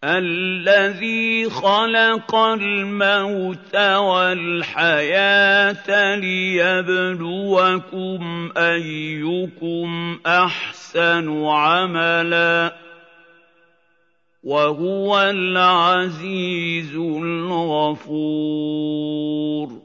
الَّذِي خَلَقَ الْمَوْتَ وَالْحَيَاةَ لِيَبْلُوَكُمْ أَيُّكُمْ أَحْسَنُ عَمَلًا ۚ وَهُوَ الْعَزِيزُ الْغَفُورُ